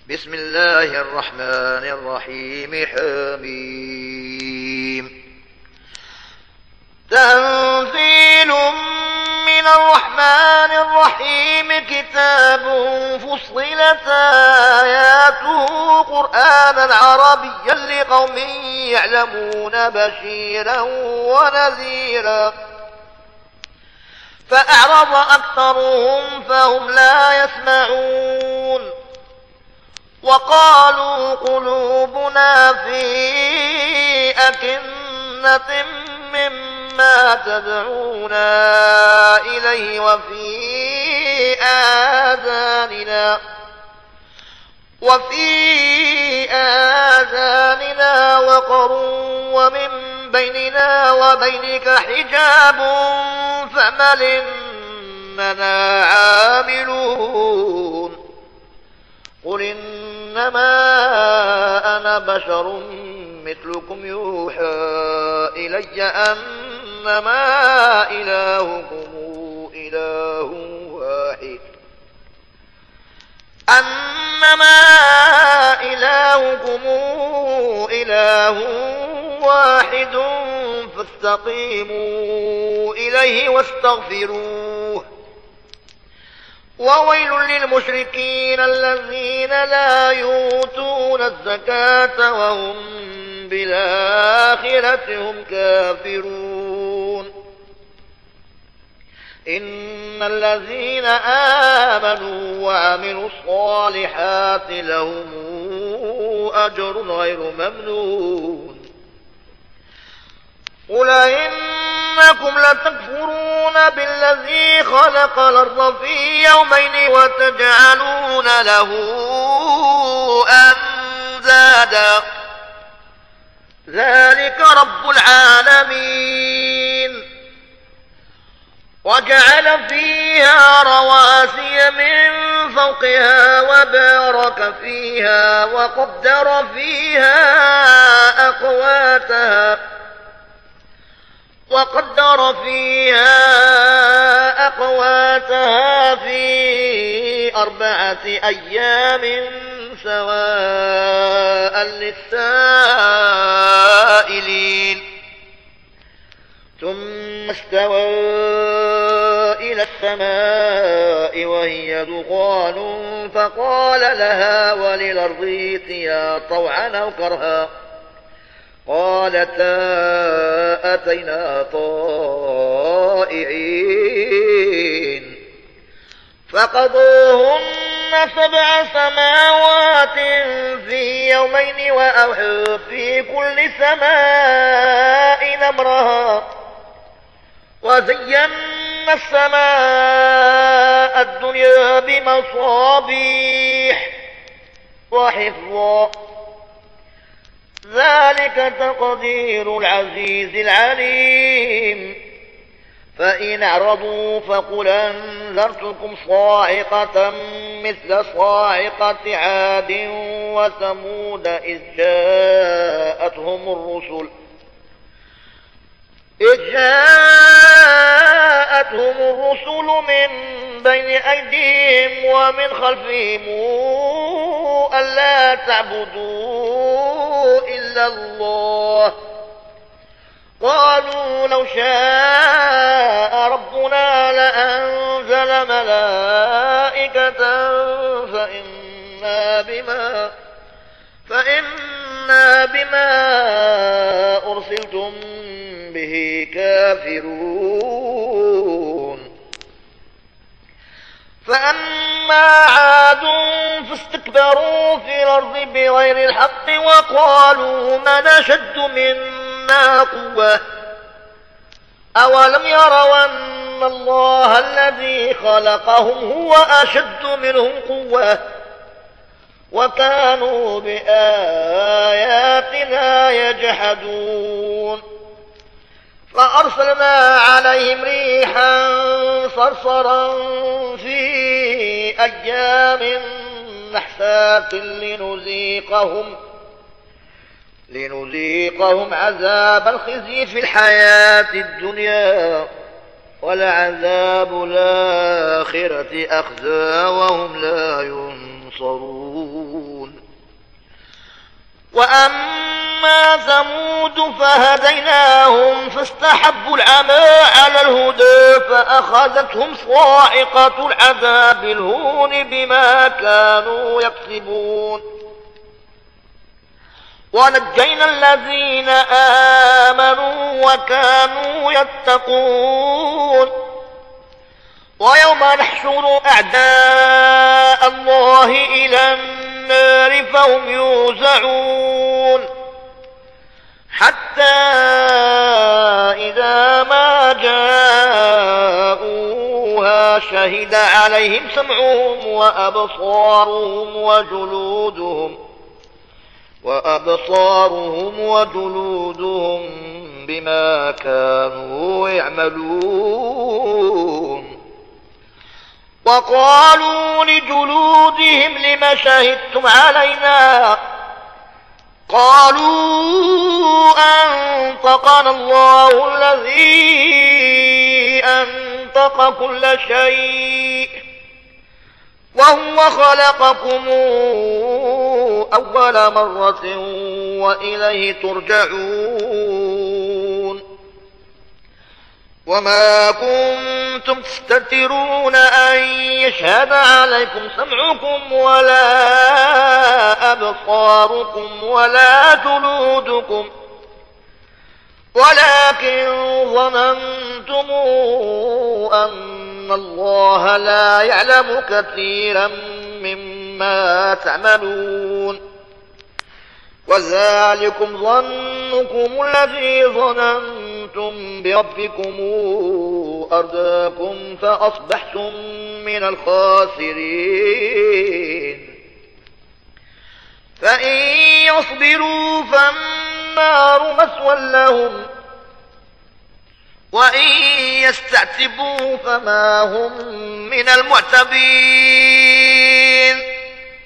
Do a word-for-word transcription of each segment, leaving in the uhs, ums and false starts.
بسم الله الرحمن الرحيم. حميم. تنزيل من الرحمن الرحيم. كتاب فصلت آياته قرآنا عربيا لقوم يعلمون بشيرا ونذيرا فأعرض أكثرهم فهم لا يسمعون وقالوا قلوبنا في أكنة مما تدعونا إليه وفي آذاننا وفي آذاننا وقر ومن بيننا وبينك حجاب فمل إننا عاملون. قل إنما أنا بشر مثلكم يوحى إلي أنما إلهكم إله واحد أنما إلهكم إله واحد فاستقيموا إليه واستغفروه. وويل للمشركين الذين لا يؤتون الزكاة وهم بالآخرة هم كافرون. إن الذين آمنوا وعملوا الصالحات لهم أجر غير ممنون. قل إنكم لتكفرون بالذي خلق الأرض في يومين وتجعلون له أندادا ذلك رب العالمين. وجعل فيها رواسي من فوقها وبارك فيها وقدر فيها أقواتها وقدر فيها أقواتها في أربعة أيام سواء للسائلين. ثم استوى إلى السماء وهي دخان فقال لها وللأرض ائتيا طوعا أو كرها قالتا أتينا طائعين. فقضوهن سبع سماوات في يومين وأوحوا في كل سماء أمرها وزينا السماء الدنيا بمصابيح وحفظا ذلك تقدير العزيز العليم. فإن أعرضوا فقل أنذرتكم صاعقة مثل صاعقة عاد وثمود إذ جاءتهم الرسل إذ جاءتهم الرسل من بين أيديهم ومن خلفهم ألا تعبدوا إلا الله قالوا لو شاء ربنا لأنزل ملائكة فإنا بما فإنا بما أرسلتم به كافرون. فأما عاد فاستكبروا في الأرض بغير الحق وقالوا من أشد منا قوة أولم يروا أن الله الذي خلقهم هو أشد منهم قوة وكانوا بآياتنا يجحدون. فأرسلنا عليهم ريحا صرصرا في أيام نحسات لنذيقهم لنذيقهم عذاب الخزي في الحياة الدنيا ولعذاب الآخرة أخزى وهم لا ينصرون. وأما ثمود فهديناهم فاستحبوا العمى على الهدى فأخذتهم صاعقة العذاب الهون بما كانوا يكسبون ونجينا الذين آمنوا وكانوا يتقون ويوم نحشر أعداء الله إلى النار فهم يوزعون حتى إذا ما جاءوها شهد عليهم سمعهم وأبصارهم وجلودهم وأبصارهم وجلودهم بما كانوا يعملون وقالوا لجلودهم لم شهدتم علينا قالوا أنطقنا الله الذي أنطق كل شيء وهو خلقكم أول مرة وإليه ترجعون وما كنتم تستترون أن يشهد عليكم سمعكم ولا أبصاركم ولا جلودكم ولكن ظننتم أن الله لا يعلم كثيرا مما تعملون وذلكم ظنكم الذي ظننتم بربكم أرداكم فأصبحتم من الخاسرين فإن يصبروا فالنار مثوى لهم وإن يستعتبوا فما هم من المعتبين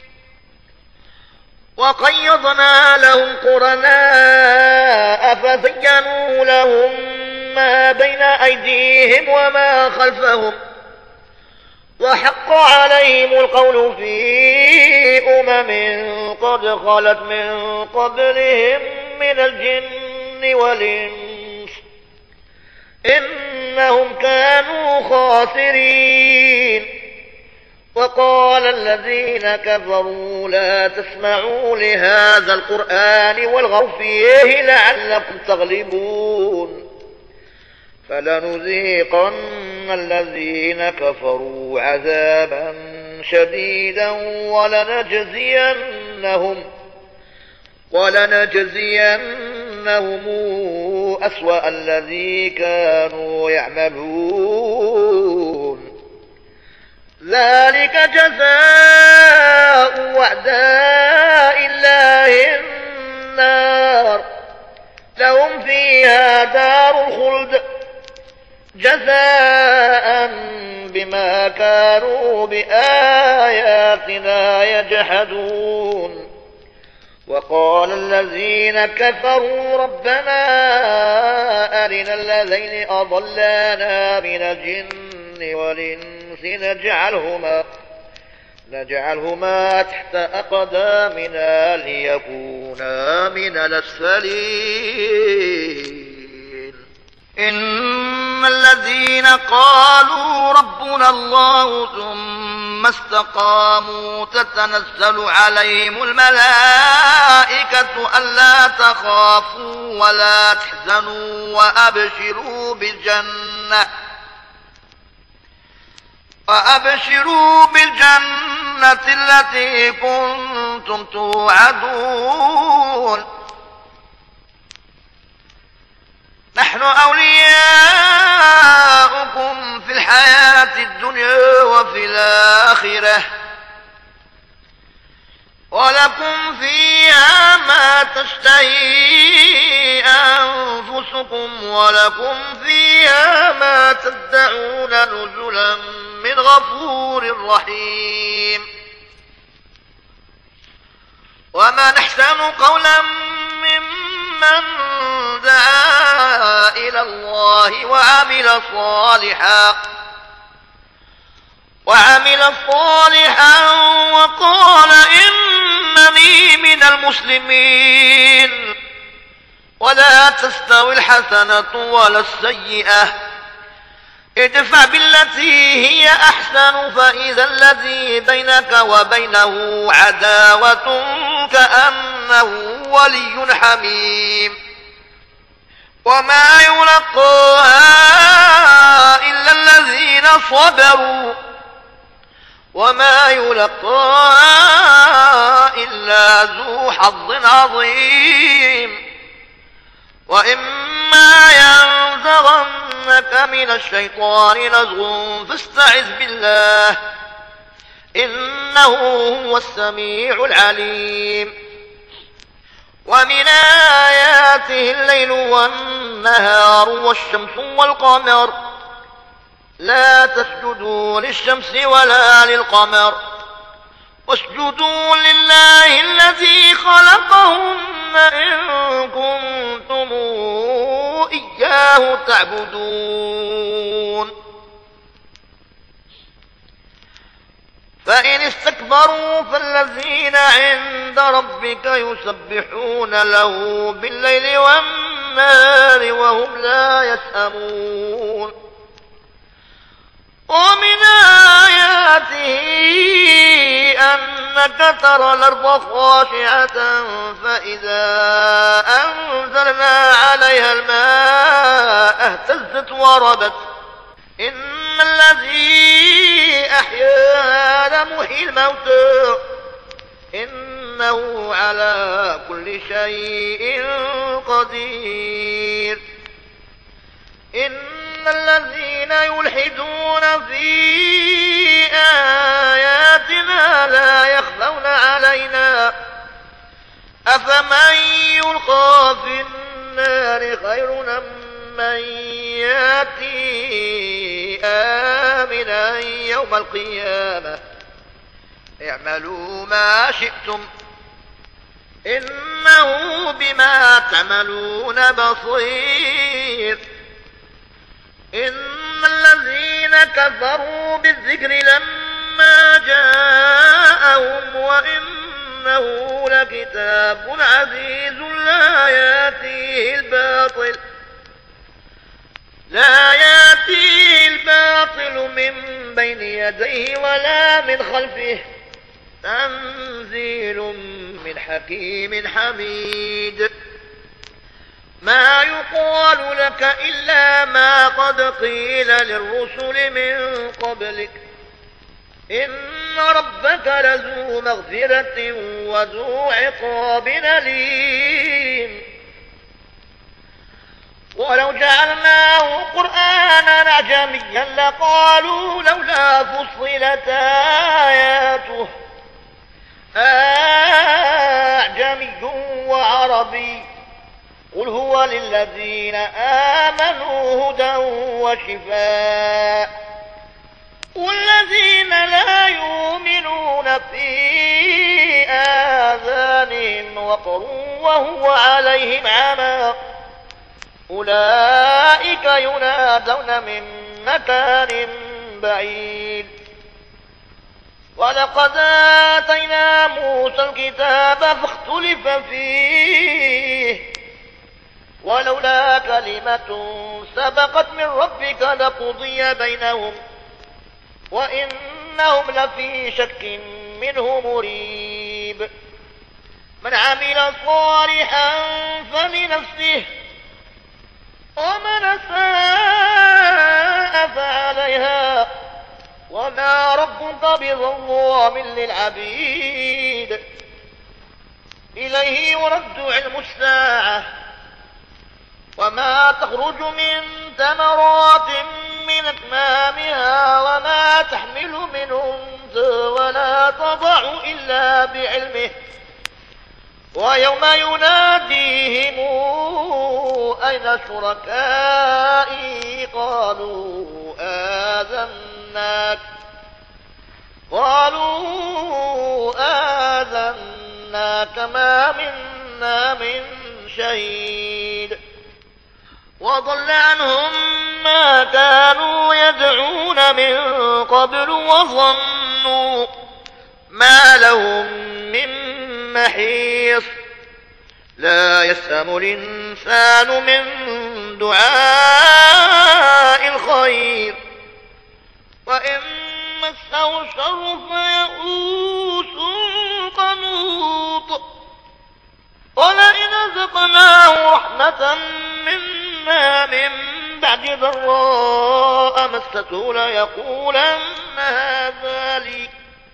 وقيضنا لهم قرناء فزينوا لهم ما بين أيديهم وما خلفهم وحق عليهم القول في أمم قد خلت من قبلهم من الجن والإنس إنهم كانوا خاسرين وقال الذين كفروا لا تسمعوا لهذا القرآن والغوا فيه لعلكم تغلبون فلنذيقن الذين كفروا عذابا شديدا ولنجزينهم ولنجزينهم أسوأ الذي كانوا يعملون ذلك جزاء أعداء الله النار لهم فيها دار الخلد جزاء بما كانوا بآياتنا يجحدون وقال الذين كفروا ربنا أرنا الذين أضلانا من الجن والإنس نجعلهما نجعلهما تحت أقدامنا ليكونا من الأسفلين إن الذين قالوا ربنا الله ثم استقاموا تتنزل عليهم الملائكة ألا تخافوا ولا تحزنوا وأبشروا بالجنة وأبشروا بالجنة التي كنتم توعدون نحن أولياؤكم في الحياة الدنيا وفي الآخرة ولكم فيها ما تشتهي أنفسكم ولكم فيها ما تدعون نزلا من غفور رحيم ومن أحسن قولا ممن دعا إلى الله وعمل صالحا وعمل صالحا وقال إنني من المسلمين ولا تستوي الحسنة ولا السيئة ادفع بالتي هي أحسن فإذا الذي بينك وبينه عداوة كأنه ولي حميم وما يلقاها إلا الذين صبروا وما يلقاها إلا ذو حظ عظيم وإما ينزغنك من الشيطان نزغ فاستعذ بالله إنه هو السميع العليم ومن آياته الليل والنهار والشمس والقمر لا تسجدوا للشمس ولا للقمر واسجدوا لله الذي خلقهن إن كنتم إياه تعبدون فإن استكبروا فالذين عند ربك يسبحون له بالليل والنهار وهم لا يسأمون ومن آياته أنك ترى الأرض خاشعة فإذا أنزلنا عليها الماء اهتزت وربت إن الذي أحياها لمحيي الموتى إنه على كل شيء قدير إن الذين يلحدون في آياتنا لا يخفون علينا أفمن يلقى في النار خير من ياتي آمنا يوم القيامة اعملوا ما شئتم إنه بما تعملون بصير إن الذين كفروا بالذكر لما جاءهم وإنه لكتاب عزيز لا يأتيه الباطل لا يأتيه الباطل من بين يديه ولا من خلفه تنزيل من حكيم حميد ما يقال لك إلا ما قد قيل للرسل من قبلك إن ربك لذو مغفرة وذو عقاب أليم ولو جعلناه قرآنا أعجميا لقالوا لولا فصلت آياته أعجمي وعربي قل هو للذين آمنوا هدى وشفاء والذين لا يؤمنون في آذانهم وقر وهو عليهم عمى أولئك ينادون من مكان بعيد ولقد آتينا موسى الكتاب فاختلف فيه ولولا كلمة سبقت من ربك لقضي بينهم وإنهم لفي شك منه مريب من عمل صالحا فلنفسه ومن أساء فعليها وما ربك بظلام للعبيد إليه يرد علم الساعة وما تخرج من ثمرات من أكمامها وما تحمل من أنثى ولا تضع إلا بعلمه ويوم يناديهم أين شركائي قالوا آذناك قالوا آذناك ما منا من شهيد وضل عنهم ما كانوا يدعون من قبل وظنوا ما لهم من محيص لا يسأم الإنسان من دعاء الخير وإن مسه الشر فيئوس قنوط ولئن أذقناه رحمة منا من بعد ضراء مسته ليقولن هذا لي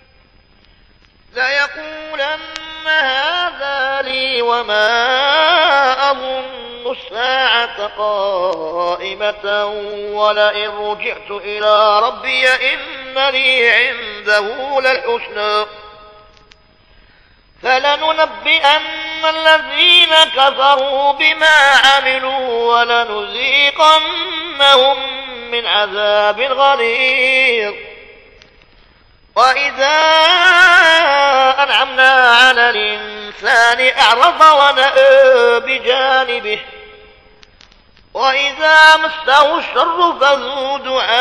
ليقولن هذا لي وما أظن الساعة قائمة ولئن رجعت إلى ربي إن لي عنده للحسنى فلننبئن الذين كفروا بما عملوا ولنذيقنهم من عذاب غليظ وإذا أنعمنا على الإنسان أعرض ونأى بجانبه وإذا مسه الشر فذو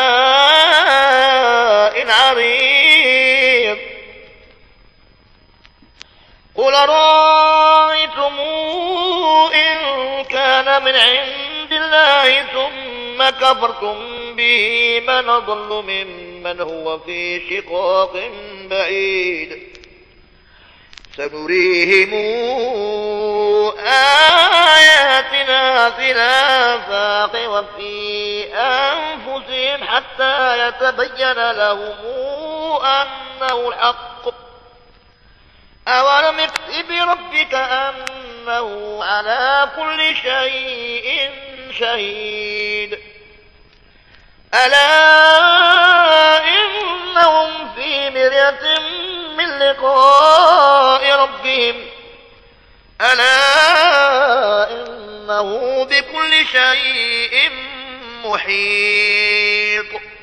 دعاء عريض قل رأيتم إن كان من عند الله ثم كفرتم به من أضل ممن هو في شقاق بعيد سنريهم آياتنا في الآفاق وفي أنفسهم حتى يتبين لهم أنه الحق أولم يكف بربك أنه على كل شيء شهيد ألا إنهم في مرية من لقاء ربهم ألا إنه بكل شيء محيط